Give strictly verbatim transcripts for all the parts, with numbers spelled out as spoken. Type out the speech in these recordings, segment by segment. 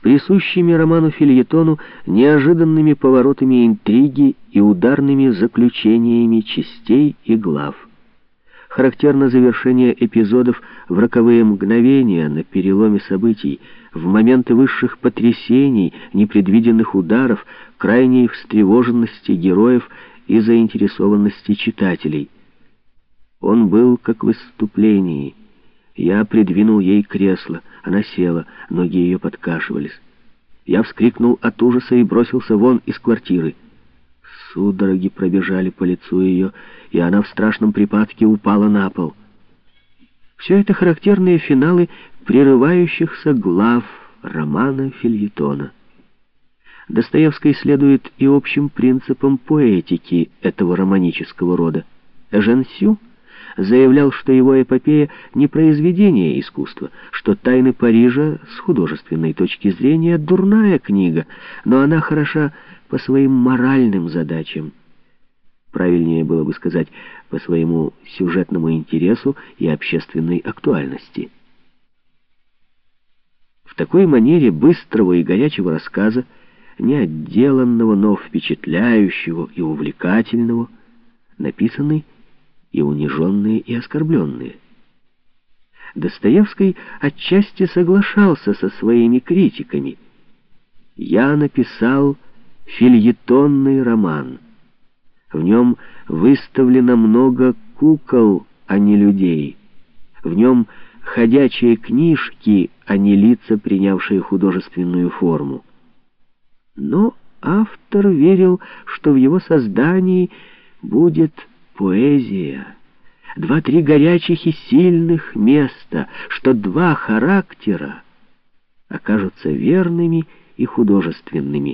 присущими роману-фельетону неожиданными поворотами интриги и ударными заключениями частей и глав. Характерно завершение эпизодов в роковые мгновения на переломе событий, в моменты высших потрясений, непредвиденных ударов, крайней встревоженности героев и заинтересованности читателей. Он был как в выступлении. Я придвинул ей кресло. Она села, ноги ее подкашивались. Я вскрикнул от ужаса и бросился вон из квартиры. Судороги пробежали по лицу ее, и она в страшном припадке упала на пол. Все это характерные финалы прерывающихся глав романа-фельетона. Достоевский следует и общим принципам поэтики этого романического рода. Эжен Сю заявлял, что его эпопея не произведение искусства, что «Тайны Парижа» с художественной точки зрения дурная книга, но она хороша по своим моральным задачам. Правильнее было бы сказать, по своему сюжетному интересу и общественной актуальности. В такой манере быстрого и горячего рассказа, неотделанного, но впечатляющего и увлекательного, написаны и униженные, и оскорбленные. Достоевский отчасти соглашался со своими критиками. «Я написал фельетонный роман. В нем выставлено много кукол, а не людей. В нем ходячие книжки, а не лица, принявшие художественную форму». Но автор верил, что в его создании будет поэзия, два-три горячих и сильных места, что два характера окажутся верными и художественными.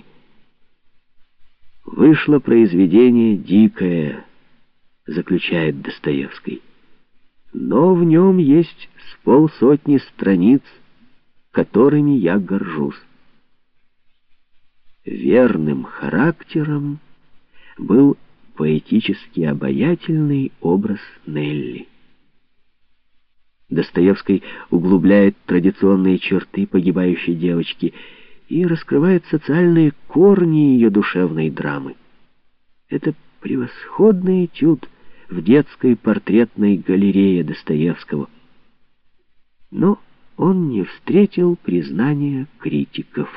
«Вышло произведение дикое», — заключает Достоевский, «но в нем есть с полсотни страниц, которыми я горжусь». Верным характером был поэтически обаятельный образ Нелли. Достоевский углубляет традиционные черты погибающей девочки и раскрывает социальные корни ее душевной драмы. Это превосходный этюд в детской портретной галерее Достоевского. Но он не встретил признания критиков.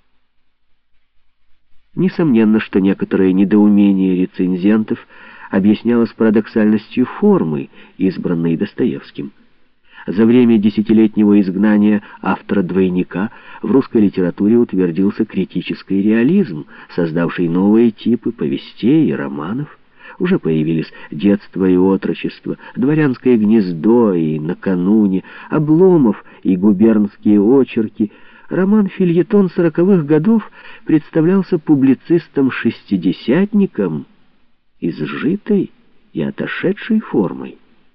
Несомненно, что некоторое недоумение рецензентов объяснялось парадоксальностью формы, избранной Достоевским. За время десятилетнего изгнания автора-двойника в русской литературе утвердился критический реализм, создавший новые типы повестей и романов. Уже появились «Детство и отрочество», «Дворянское гнездо» и «Накануне», «Обломов» и «Губернские очерки». Роман-фельетон сороковых годов представлялся публицистом-шестидесятником изжитой и отошедшей формой.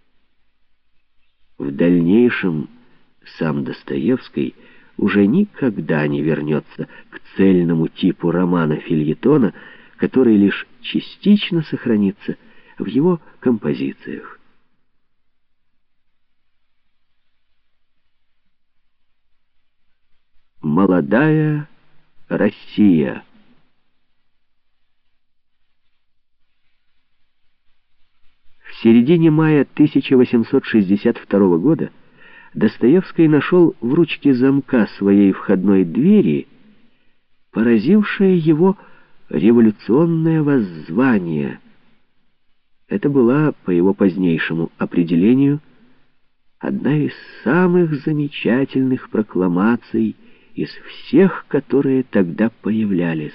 В дальнейшем сам Достоевский уже никогда не вернется к цельному типу романа-фельетона, который лишь частично сохранится в его композициях. Молодая Россия. В середине мая тысяча восемьсот шестьдесят второго года Достоевский нашел в ручке замка своей входной двери поразившее его революционное воззвание. Это была, по его позднейшему определению, одна из самых замечательных прокламаций из всех, которые тогда появлялись.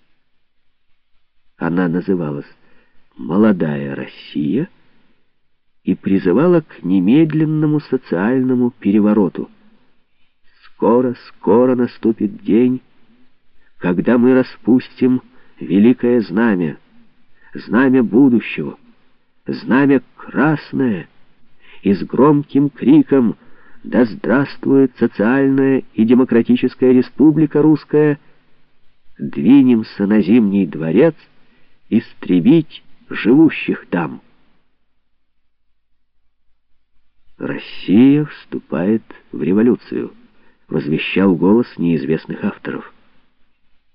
Она называлась «Молодая Россия» и призывала к немедленному социальному перевороту. Скоро, скоро наступит день, когда мы распустим великое знамя, знамя будущего, знамя красное, и с громким криком «Да здравствует социальная и демократическая республика русская!» двинемся на Зимний дворец истребить живущих там. Россия вступает в революцию. возвещал голос неизвестных авторов.